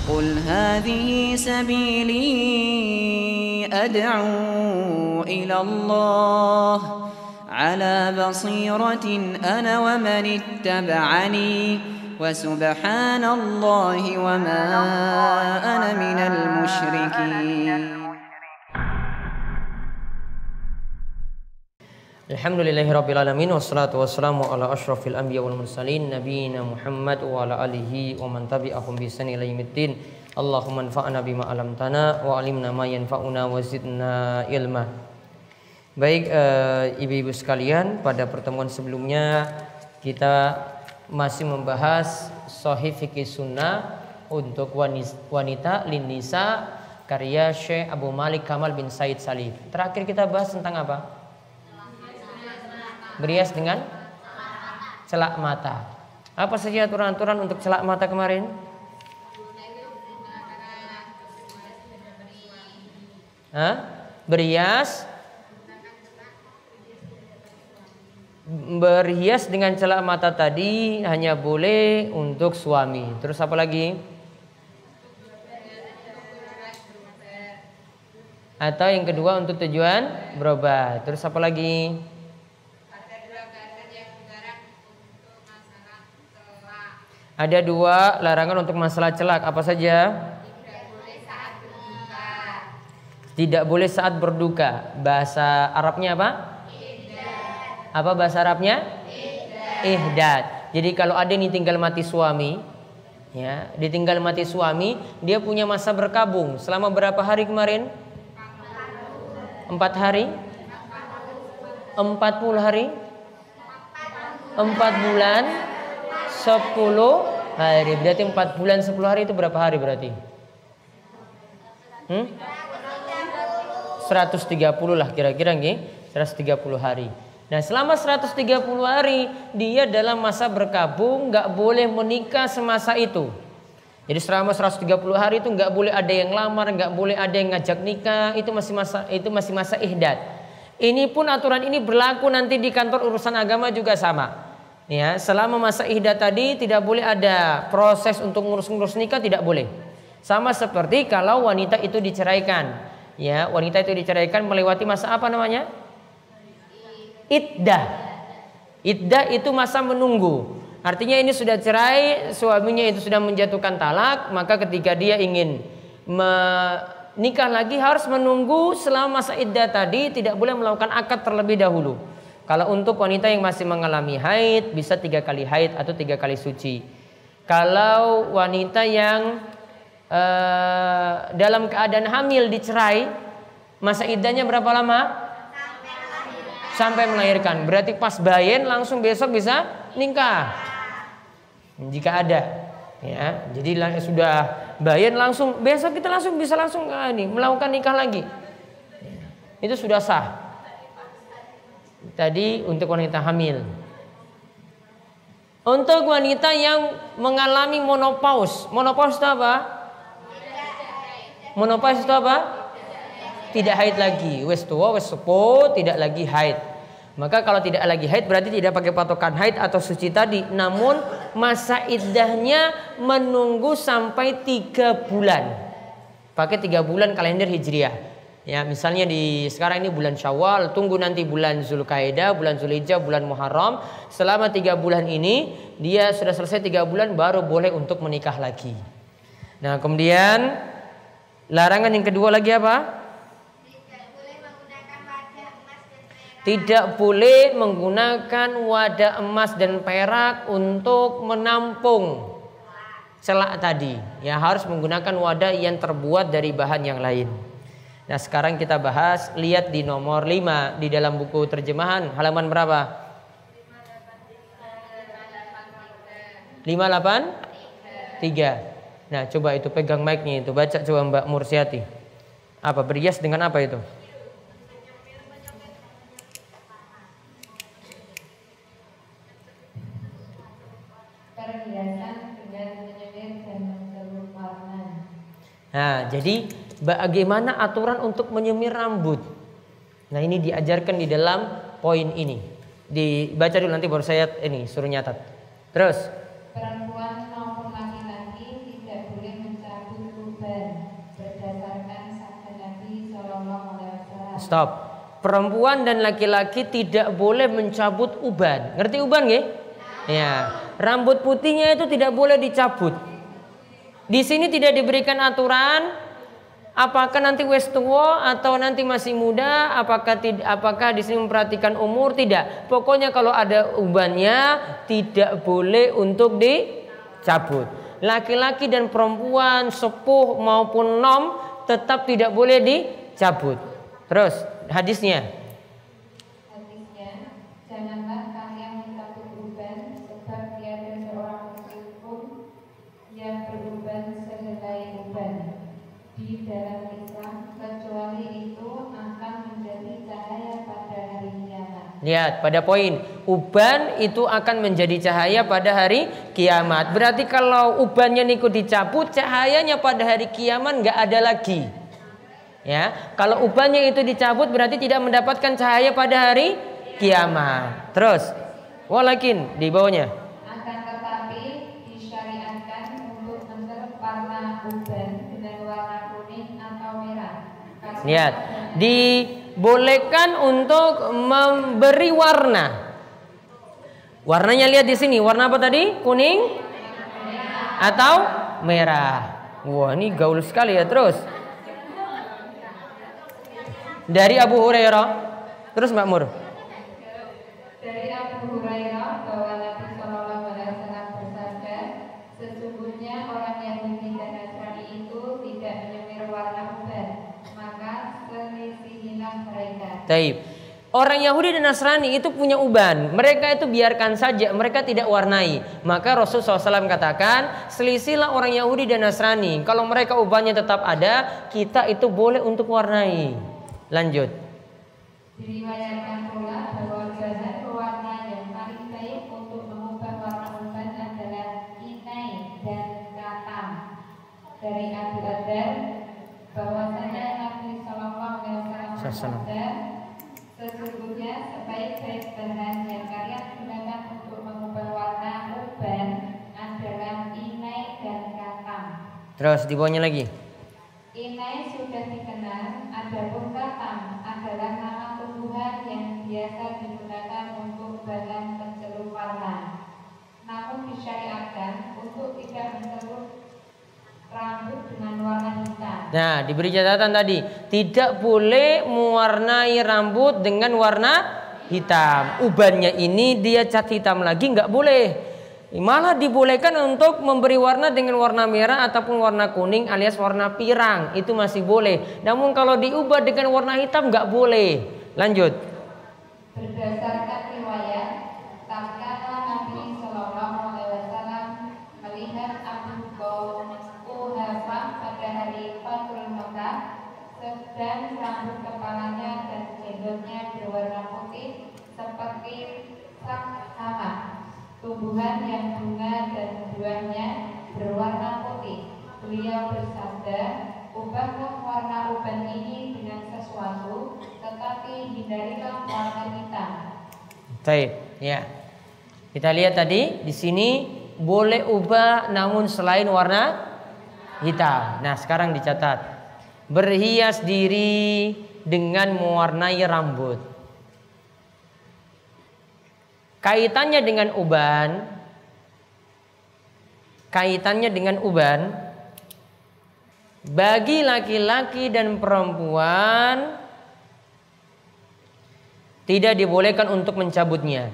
قل هذه سبيلي أدعو إلى الله على بصيرة أنا ومن اتبعني وسبحان الله وما أنا من المشركين. Alhamdulillahirrabbilalamin. Wassalatu wassalamu ala ashrafil anbiya wal mursalin nabiyina Muhammad wa ala alihi wa man tabi'ahum bi ihsan ila yaumiddin. Allahumma anfa'na bima 'allamtana wa 'allimna ma yanfa'una wa zidna ilma. Baik, ibu-ibu sekalian, pada pertemuan sebelumnya kita masih membahas Shahih Fiqih Sunnah untuk wanita Lin-Nisa karya Syekh Abu Malik Kamal bin Said Salih. Terakhir kita bahas tentang apa? Berias dengan celak mata. Apa saja aturan-aturan untuk celak mata kemarin? Berhias dengan celak mata tadi hanya boleh untuk suami. Terus apa lagi? Atau yang kedua untuk tujuan berobat. Terus apa lagi? Ada dua larangan untuk masalah celak. Apa saja? Tidak boleh saat berduka. Bahasa Arabnya apa? Apa bahasa Arabnya? Ihdad. Jadi kalau ada yang ditinggal mati suami, ya, ditinggal mati suami, dia punya masa berkabung. Selama berapa hari kemarin? 4 hari? 40 hari? 4 bulan 10 hari. Berarti 4 bulan 10 hari itu berapa hari berarti? 130 lah kira-kira nggih. 130 hari. Nah, selama 130 hari dia dalam masa berkabung, nggak boleh menikah semasa itu. Jadi selama 130 hari itu nggak boleh ada yang lamar, nggak boleh ada yang ngajak nikah. Itu masih masa ihdad. Ini pun aturan ini berlaku nanti di kantor urusan agama juga sama. Ya, selama masa ihdad tadi tidak boleh ada proses untuk ngurus-ngurus nikah, tidak boleh. Sama seperti kalau wanita itu diceraikan. Ya, wanita itu diceraikan melewati masa apa namanya? Iddah. Iddah itu masa menunggu. Artinya ini sudah cerai, suaminya itu sudah menjatuhkan talak, maka ketika dia ingin menikah lagi harus menunggu selama masa iddah tadi, tidak boleh melakukan akad terlebih dahulu. Kalau untuk wanita yang masih mengalami haid bisa 3 kali haid atau 3 kali suci. Kalau wanita yang dalam keadaan hamil dicerai, masa iddahnya berapa lama? Sampai melahirkan. Berarti pas bayen langsung besok bisa nikah. Jika ada, ya. Jadi sudah bayen langsung besok kita bisa melakukan nikah lagi. Itu sudah sah. Tadi untuk wanita hamil. Untuk wanita yang mengalami menopause. Menopause itu apa? Menopause itu apa? Tidak haid lagi. Wes tua, wes sepuh, tidak lagi haid. Maka kalau tidak lagi haid berarti tidak pakai patokan haid atau suci tadi. Namun masa iddahnya menunggu sampai 3 bulan. Pakai 3 bulan kalender Hijriah. Ya, misalnya sekarang ini bulan Syawal, tunggu nanti bulan Zulkaidah, bulan Zulhijjah, bulan Muharram. Selama 3 bulan ini dia sudah selesai 3 bulan baru boleh untuk menikah lagi. Nah, kemudian larangan yang kedua lagi apa? Tidak boleh menggunakan wadah emas dan perak untuk menampung celak tadi. Ya, harus menggunakan wadah yang terbuat dari bahan yang lain. Nah, sekarang kita bahas, lihat di nomor 5 di dalam buku terjemahan, halaman berapa? 583. Nah, coba itu pegang mic-nya itu, baca coba Mbak Mursiati. Apa berhias dengan apa itu? Perhiasan dengan menyemir dan mencelup warna. Nah, jadi bagaimana aturan untuk menyemir rambut? Nah, ini diajarkan di dalam poin ini. Dibaca dulu nanti baru saya suruh nyatat. Terus perempuan maupun laki-laki tidak boleh mencabut Stop. Perempuan dan laki-laki tidak boleh mencabut uban. Ngerti uban nggih? Ya. Rambut putihnya itu tidak boleh dicabut. Di sini tidak diberikan aturan apakah nanti wis tua atau nanti masih muda, apakah di sini memperhatikan umur, tidak. Pokoknya kalau ada ubannya tidak boleh untuk dicabut. Laki-laki dan perempuan, sepuh maupun nom tetap tidak boleh dicabut. Terus hadisnya. Janganlah kalian mencabut uban, sebab tiada seorang muslim pun yang beruban sehelai uban di dalam Islam, kecuali itu akan menjadi cahaya pada hari kiamat. Lihat pada poin, uban itu akan menjadi cahaya pada hari kiamat. Berarti kalau ubannya niku dicabut, cahayanya pada hari kiamat nggak ada lagi. Ya, kalau ubannya itu dicabut berarti tidak mendapatkan cahaya pada hari kiamat. Terus, walakin di bawahnya. Akan tetapi disyariatkan untuk mencelup warna uban dengan warna kuning atau merah. Lihat, dibolehkan untuk memberi warna. Warnanya lihat di sini, warna apa tadi? Kuning atau merah. Wah, ini gaul sekali ya. Terus dari Abu Hurairah, terus Mbak Mur. Dari Abu Hurairah bahwa Nabi Shallallahu Alaihi Wasallam bersabda, sesungguhnya orang Yahudi dan Nasrani itu tidak menyemir warna uban, maka selisihilah mereka. Taib. Orang Yahudi dan Nasrani itu punya uban, mereka itu biarkan saja, mereka tidak warnai. Maka Rasulullah SAW katakan, selisihlah orang Yahudi dan Nasrani. Kalau mereka ubannya tetap ada, kita itu boleh untuk warnai. Lanjut. Diriwayatkan pula bahwa bahan pewarna yang paling baik untuk mengubah warna uban adalah inai dan katam. Dari Abu Adar bahwasanya Nabi Shallallahu Alaihi Wasallam bersabda, sesungguhnya sebaik-baik bahan yang kalian gunakan untuk mengubah warna uban adalah inai dan katam. Terus di bawahnya lagi. Inai sudah dikenal, adapun katam adalah nama tumbuhan yang biasa digunakan untuk bahan pencelup warna. Namun disyariatkan untuk tidak mencelup rambut dengan warna hitam. Nah, diberi catatan tadi, tidak boleh mewarnai rambut dengan warna hitam. Ubannya ini dia cat hitam lagi nggak boleh. Malah dibolehkan untuk memberi warna dengan warna merah ataupun warna kuning alias warna pirang, itu masih boleh. Namun kalau diubah dengan warna hitam nggak boleh. Lanjut. Berdasarkan riwayat, tatkala Nabi Shallallahu Alaihi Wasallam melihat Abu Quhafah pada hari Fathul Makkah, sedang rambut kepalanya dan jenggotnya berwarna putih seperti sakhama, tumbuhan yang bunga dan buahnya berwarna putih. Beliau bersabda, ubahlah warna uban ini dengan sesuatu, tetapi hindarilah warna hitam. Baik, ya. Kita lihat tadi di sini boleh ubah namun selain warna hitam. Nah, sekarang dicatat. Berhias diri dengan mewarnai rambut. Kaitannya dengan uban, bagi laki-laki dan perempuan tidak dibolehkan untuk mencabutnya.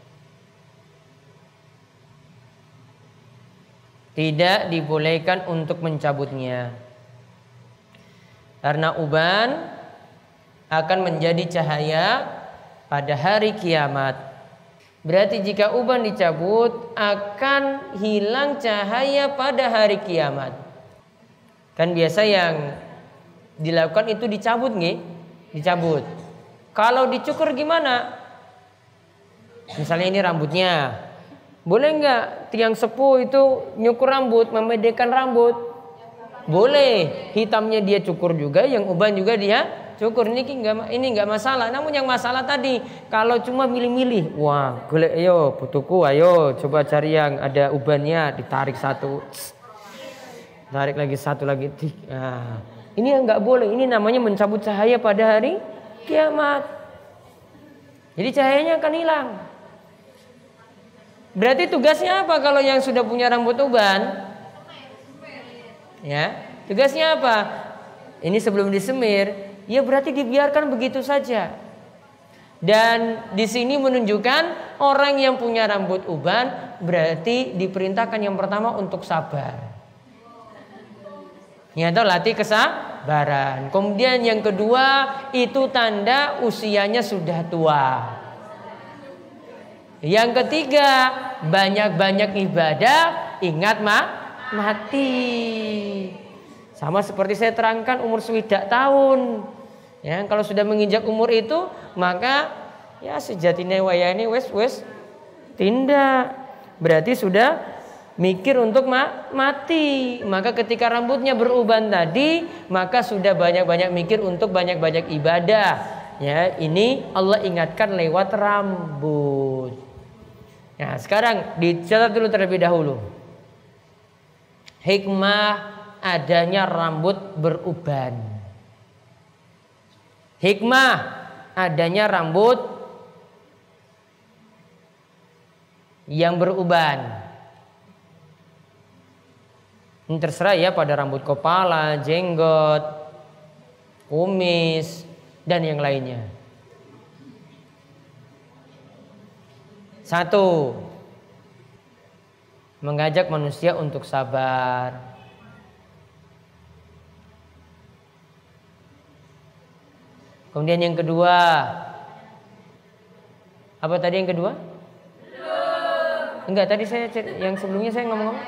Tidak dibolehkan untuk mencabutnya. Karena uban akan menjadi cahaya pada hari kiamat. Berarti jika uban dicabut akan hilang cahaya pada hari kiamat. Kan biasa yang dilakukan itu dicabut nggih? Dicabut. Kalau dicukur gimana? Misalnya ini rambutnya. Boleh nggak tiang sepuh itu nyukur rambut, memedekkan rambut? Boleh. Hitamnya dia cukur juga, yang uban juga dia cukur. Ini nggak masalah. Namun yang masalah tadi, kalau cuma milih-milih, wah, golek ayo putuku, ayo coba cari yang ada ubannya, ditarik satu, tarik lagi satu lagi. Nah, ini yang nggak boleh. Ini namanya mencabut cahaya pada hari kiamat. Jadi cahayanya akan hilang. Berarti tugasnya apa kalau yang sudah punya rambut uban? Ya, tugasnya apa? Ini sebelum disemir, ya berarti dibiarkan begitu saja. Dan di sini menunjukkan orang yang punya rambut uban berarti diperintahkan yang pertama untuk sabar. Ya, atau latih kesabaran. Kemudian yang kedua itu tanda usianya sudah tua. Yang ketiga, banyak-banyak ibadah, ingat mati. Sama seperti saya terangkan umur 1 tahun. Ya, kalau sudah menginjak umur itu, maka ya sejatine wayane wes tindak. Berarti sudah mikir untuk mati. Maka ketika rambutnya beruban tadi, maka sudah banyak-banyak mikir untuk banyak-banyak ibadah. Ya, ini Allah ingatkan lewat rambut. Nah, sekarang dicatat dulu terlebih dahulu. Hikmah adanya rambut beruban. Hikmah adanya rambut yang beruban. Ini terserah ya pada rambut kepala, jenggot, kumis, dan yang lainnya. 1. Mengajak manusia untuk sabar. Kemudian yang kedua, apa tadi yang kedua? Enggak, tadi saya yang sebelumnya saya ngomong.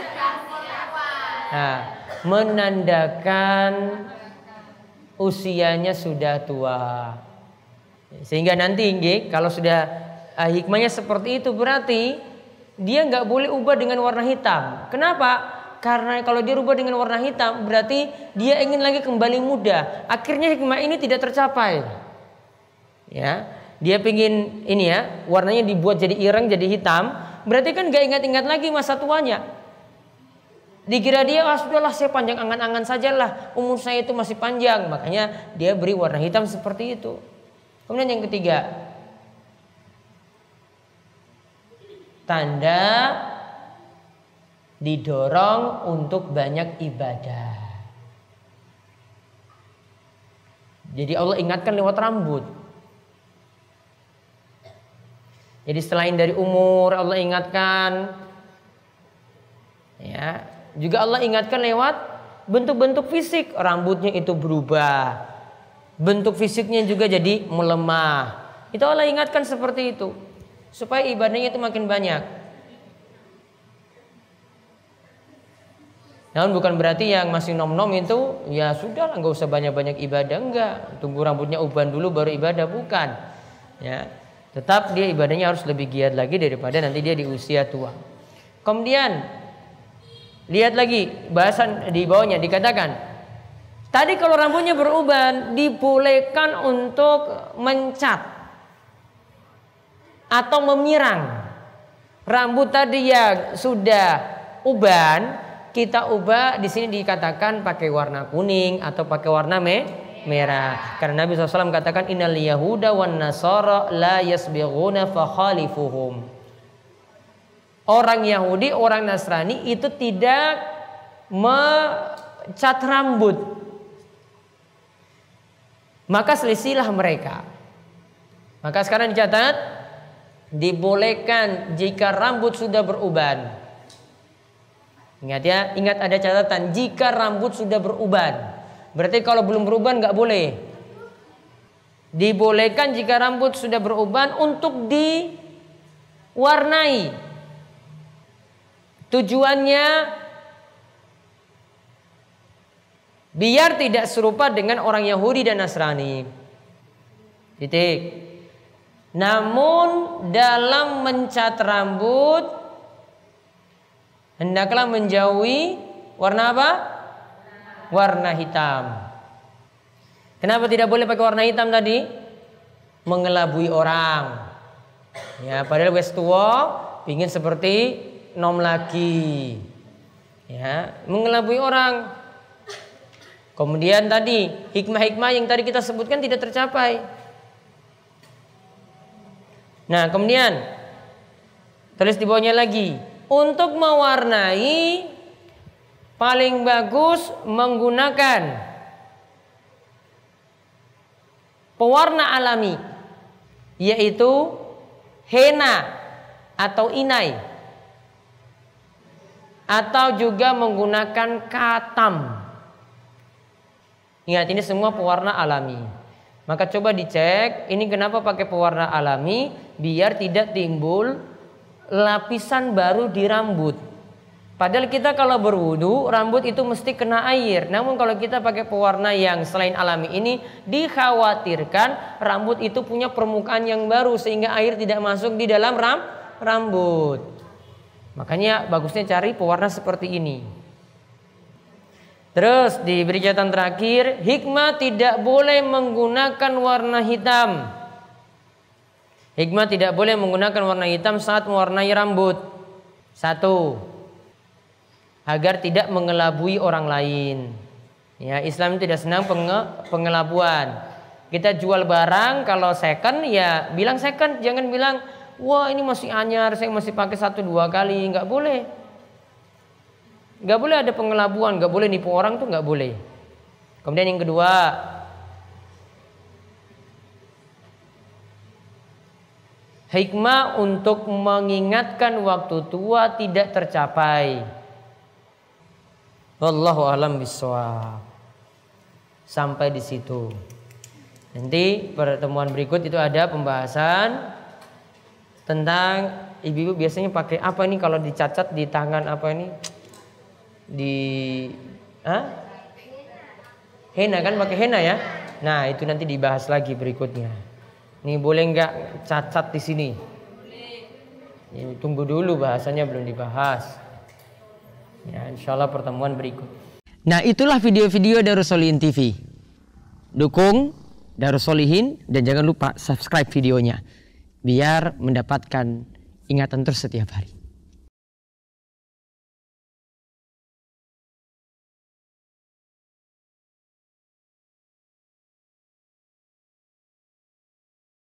Nah, menandakan usianya sudah tua. Sehingga nanti kalau sudah hikmahnya seperti itu berarti dia nggak boleh ubah dengan warna hitam. Kenapa? Karena kalau dia ubah dengan warna hitam berarti dia ingin lagi kembali muda. Akhirnya hikmah ini tidak tercapai. Ya, dia pingin ini ya warnanya dibuat jadi ireng jadi hitam. Berarti kan nggak ingat-ingat lagi masa tuanya. Dikira dia sudahlah saya panjang angan-angan sajalah, umur saya itu masih panjang. Makanya dia beri warna hitam seperti itu. Kemudian yang ketiga, tanda didorong untuk banyak ibadah. Jadi Allah ingatkan lewat rambut. Jadi selain dari umur Allah ingatkan, ya, juga Allah ingatkan lewat bentuk-bentuk fisik. Rambutnya itu berubah, bentuk fisiknya juga jadi melemah. Itu Allah ingatkan seperti itu supaya ibadahnya itu makin banyak. Namun bukan berarti yang masih nom-nom itu ya sudah nggak usah banyak-banyak ibadah, enggak. Tunggu rambutnya uban dulu baru ibadah, bukan. Ya, tetap dia ibadahnya harus lebih giat lagi daripada nanti dia di usia tua. Kemudian lihat lagi bahasan di bawahnya dikatakan, tadi kalau rambutnya beruban dibolehkan untuk mencat atau memirang. Rambut tadi ya sudah uban, kita ubah di sini dikatakan pakai warna kuning atau pakai warna merah. Karena Nabi SAW katakan innal yahuda wan nasara la yasbighuna fakhalifuhum. Orang Yahudi, orang Nasrani itu tidak mencat rambut. Maka selisilah mereka. Maka sekarang dicatat, dibolehkan jika rambut sudah beruban. Ingat ya, ingat ada catatan, jika rambut sudah beruban. Berarti kalau belum beruban nggak boleh. Dibolehkan jika rambut sudah beruban untuk diwarnai. Tujuannya biar tidak serupa dengan orang Yahudi dan Nasrani. Titik. Namun dalam mencat rambut hendaklah menjauhi warna apa? Warna hitam. Kenapa tidak boleh pakai warna hitam tadi? Mengelabui orang. Ya, padahal wis tua pingin seperti nom lagi. Ya, mengelabui orang. Kemudian tadi hikmah-hikmah yang tadi kita sebutkan tidak tercapai. Nah, kemudian terus di bawahnya lagi, untuk mewarnai paling bagus menggunakan pewarna alami, yaitu henna atau inai, atau juga menggunakan katam. Ingat, ini semua pewarna alami. Maka coba dicek, ini kenapa pakai pewarna alami? Biar tidak timbul lapisan baru di rambut. Padahal kita kalau berwudu, rambut itu mesti kena air. Namun kalau kita pakai pewarna yang selain alami ini, dikhawatirkan rambut itu punya permukaan yang baru sehingga air tidak masuk di dalam rambut. Makanya bagusnya cari pewarna seperti ini. Terus diberi catatan terakhir, hikmah tidak boleh menggunakan warna hitam. Hikmah tidak boleh menggunakan warna hitam saat mewarnai rambut. 1, agar tidak mengelabui orang lain. Ya, Islam tidak senang pengelabuan. Kita jual barang, kalau second ya bilang second, jangan bilang wah ini masih anyar, saya masih pakai 1-2 kali. Nggak boleh. Nggak boleh ada pengelabuan, nggak boleh nipu orang tuh nggak boleh. Kemudian yang kedua, hikmah untuk mengingatkan waktu tua tidak tercapai. Wallahu a'lam bishawab. Sampai di situ. Nanti pertemuan berikut itu ada pembahasan tentang ibu-ibu biasanya pakai apa ini kalau dicacat di tangan, apa ini? Henna kan, pakai henna ya. Nah, itu nanti dibahas lagi berikutnya. Nih boleh nggak cacat di sini? Ini tunggu dulu, bahasanya belum dibahas. Ya, insyaallah pertemuan berikut. Nah, itulah video-video Darus Sholihin TV. Dukung Darus Sholihin dan jangan lupa subscribe videonya biar mendapatkan ingatan terus setiap hari.